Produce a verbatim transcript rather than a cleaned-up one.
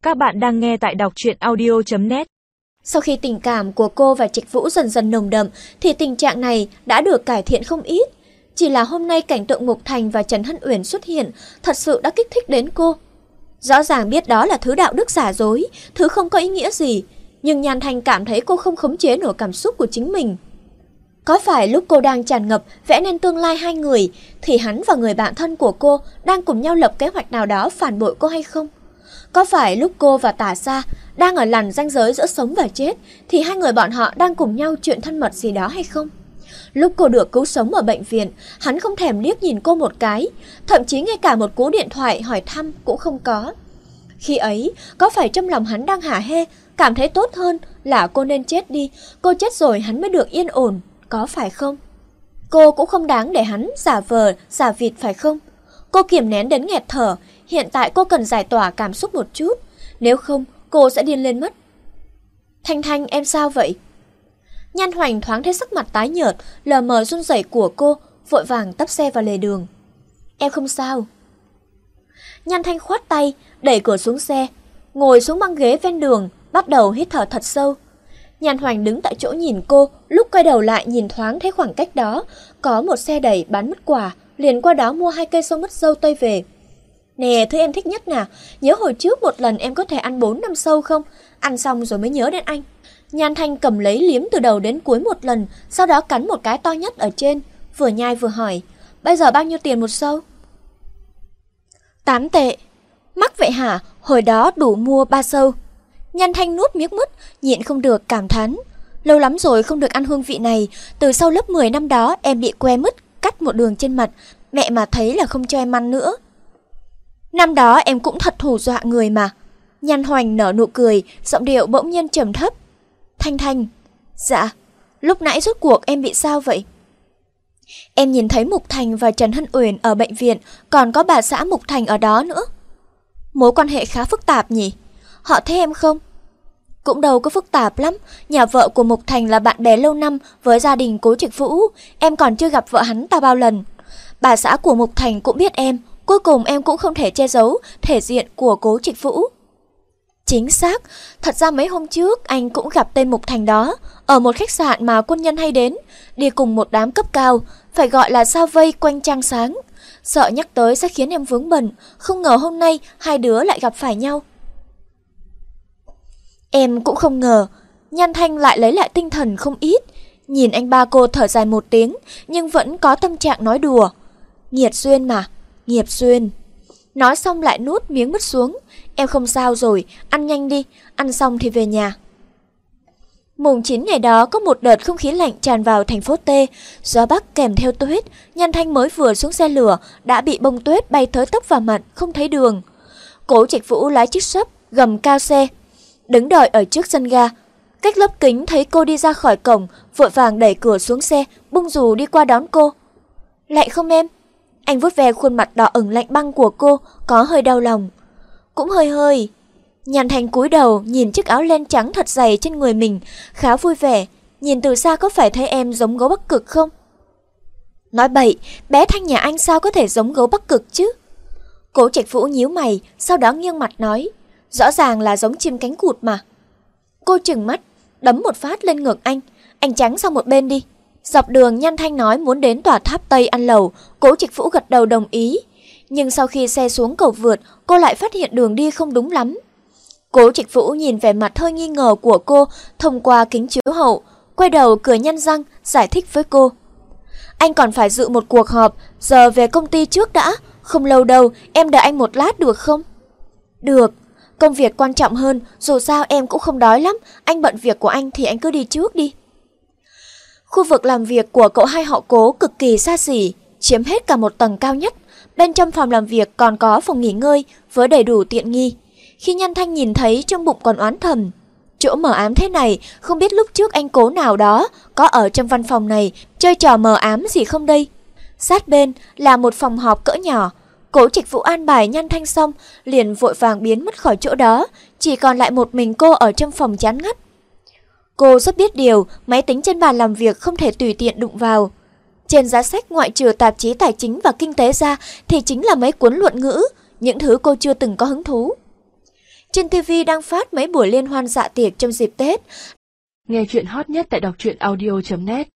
Các bạn đang nghe tại đọc truyện audio chấm net. Sau khi tình cảm của cô và Trịch Vũ dần dần nồng đậm thì tình trạng này đã được cải thiện không ít. Chỉ là hôm nay cảnh tượng Mục Thành và Trần Hân Uyển xuất hiện thật sự đã kích thích đến cô. Rõ ràng biết đó là thứ đạo đức giả dối, thứ không có ý nghĩa gì, nhưng Nhan Thanh cảm thấy cô không khống chế nổi cảm xúc của chính mình. Có phải lúc cô đang tràn ngập vẽ nên tương lai hai người thì hắn và người bạn thân của cô đang cùng nhau lập kế hoạch nào đó phản bội cô hay không? Có phải lúc cô và Tả Sa đang ở lằn ranh giới giữa sống và chết thì hai người bọn họ đang cùng nhau chuyện thân mật gì đó hay không? Lúc cô được cứu sống ở bệnh viện, hắn không thèm liếc nhìn cô một cái, thậm chí ngay cả một cú điện thoại hỏi thăm cũng không có. Khi ấy, có phải trong lòng hắn đang hả hê, cảm thấy tốt hơn là cô nên chết đi, cô chết rồi hắn mới được yên ổn, có phải không? Cô cũng không đáng để hắn giả vờ, giả vịt phải không? Cô kiềm nén đến nghẹt thở, hiện tại cô cần giải tỏa cảm xúc một chút, nếu không cô sẽ điên lên mất. Thanh Thanh, em sao vậy? Nhan Hoành thoáng thấy sắc mặt tái nhợt, lờ mờ run rẩy của cô, vội vàng tấp xe vào lề đường. Em không sao. Nhan Thanh khoát tay, đẩy cửa xuống xe, ngồi xuống băng ghế ven đường, bắt đầu hít thở thật sâu. Nhan Hoành đứng tại chỗ nhìn cô, lúc quay đầu lại nhìn thoáng thấy khoảng cách đó có một xe đẩy bán mứt quả, liền qua đó mua hai cây sâu mứt dâu tây về. Nè, thứ em thích nhất nè, nhớ hồi trước một lần em có thể ăn bốn năm sâu không? Ăn xong rồi mới nhớ đến anh. Nhan Thanh cầm lấy liếm từ đầu đến cuối một lần, sau đó cắn một cái to nhất ở trên, vừa nhai vừa hỏi, bây giờ bao nhiêu tiền một sâu? Tám tệ. Mắc vậy hả? Hồi đó đủ mua ba sâu. Nhan Thanh nuốt miếng mứt, nhịn không được cảm thán. Lâu lắm rồi không được ăn hương vị này, từ sau lớp mười năm đó em bị que mứt cắt một đường trên mặt, mẹ mà thấy là không cho em ăn nữa. Năm đó em cũng thật hù dọa người mà. Nhan Hoành nở nụ cười, giọng điệu bỗng nhiên trầm thấp. Thanh Thanh, dạ, lúc nãy rốt cuộc em bị sao vậy? Em nhìn thấy Mục Thành và Trần Hân Uyển ở bệnh viện, còn có bà xã Mục Thành ở đó nữa. Mối quan hệ khá phức tạp nhỉ? Họ thấy em không? Cũng đâu có phức tạp lắm, nhà vợ của Mục Thành là bạn bè lâu năm với gia đình Cố Trịch Vũ, em còn chưa gặp vợ hắn ta bao lần. Bà xã của Mục Thành cũng biết em, cuối cùng em cũng không thể che giấu thể diện của Cố Trịch Vũ. Chính xác, thật ra mấy hôm trước anh cũng gặp tên Mục Thành đó, ở một khách sạn mà quân nhân hay đến, đi cùng một đám cấp cao, phải gọi là sao vây quanh trăng sáng. Sợ nhắc tới sẽ khiến em vướng bận, không ngờ hôm nay hai đứa lại gặp phải nhau. Em cũng không ngờ, Nhan Thanh lại lấy lại tinh thần không ít, nhìn anh ba cô thở dài một tiếng, nhưng vẫn có tâm trạng nói đùa. Nghiệt duyên mà, nghiệp duyên. Nói xong lại nuốt miếng mứt xuống. Em không sao rồi, ăn nhanh đi, ăn xong thì về nhà. Mùng chín ngày đó có một đợt không khí lạnh tràn vào thành phố T, gió bắc kèm theo tuyết. Nhan Thanh mới vừa xuống xe lửa đã bị bông tuyết bay tới tấp vào mặt, không thấy đường. Cố Trịch Vũ lái chiếc sấp gầm cao xe, đứng đợi ở trước sân ga. Cách lớp kính thấy cô đi ra khỏi cổng, vội vàng đẩy cửa xuống xe, bung dù đi qua đón cô. Lạnh không em? Anh vuốt ve khuôn mặt đỏ ửng lạnh băng của cô, có hơi đau lòng. Cũng hơi hơi. Nhan Thanh cúi đầu nhìn chiếc áo len trắng thật dày trên người mình, khá vui vẻ. Nhìn từ xa có phải thấy em giống gấu Bắc Cực không? Nói bậy, bé Thanh nhà anh sao có thể giống gấu Bắc Cực chứ? Cố Trịch Vũ nhíu mày, sau đó nghiêng mặt nói, rõ ràng là giống chim cánh cụt mà. Cô trừng mắt, đấm một phát lên ngực anh, anh tránh sang một bên đi. Dọc đường Nhan Thanh nói muốn đến tòa tháp Tây ăn lẩu, Cố Trịch Vũ gật đầu đồng ý. Nhưng sau khi xe xuống cầu vượt, cô lại phát hiện đường đi không đúng lắm. Cố Trịch Vũ nhìn vẻ mặt hơi nghi ngờ của cô thông qua kính chiếu hậu, quay đầu cười nhăn răng, giải thích với cô. Anh còn phải dự một cuộc họp, giờ về công ty trước đã, không lâu đâu, em đợi anh một lát được không? Được, công việc quan trọng hơn, dù sao em cũng không đói lắm, anh bận việc của anh thì anh cứ đi trước đi. Khu vực làm việc của cậu hai họ Cố cực kỳ xa xỉ, chiếm hết cả một tầng cao nhất. Bên trong phòng làm việc còn có phòng nghỉ ngơi với đầy đủ tiện nghi. Khi Nhan Thanh nhìn thấy trong bụng còn oán thầm, chỗ mờ ám thế này, không biết lúc trước anh Cố nào đó có ở trong văn phòng này chơi trò mờ ám gì không đây. Sát bên là một phòng họp cỡ nhỏ. Cố Trịch Vũ an bài Nhan Thanh xong liền vội vàng biến mất khỏi chỗ đó, chỉ còn lại một mình cô ở trong phòng chán ngắt. Cô rất biết điều, máy tính trên bàn làm việc không thể tùy tiện đụng vào. Trên giá sách ngoại trừ tạp chí tài chính và kinh tế ra thì chính là mấy cuốn luận ngữ, những thứ cô chưa từng có hứng thú. Trên ti vi đang phát mấy buổi liên hoan dạ tiệc trong dịp Tết. Nghe chuyện hot nhất tại đọc truyện audio chấm net.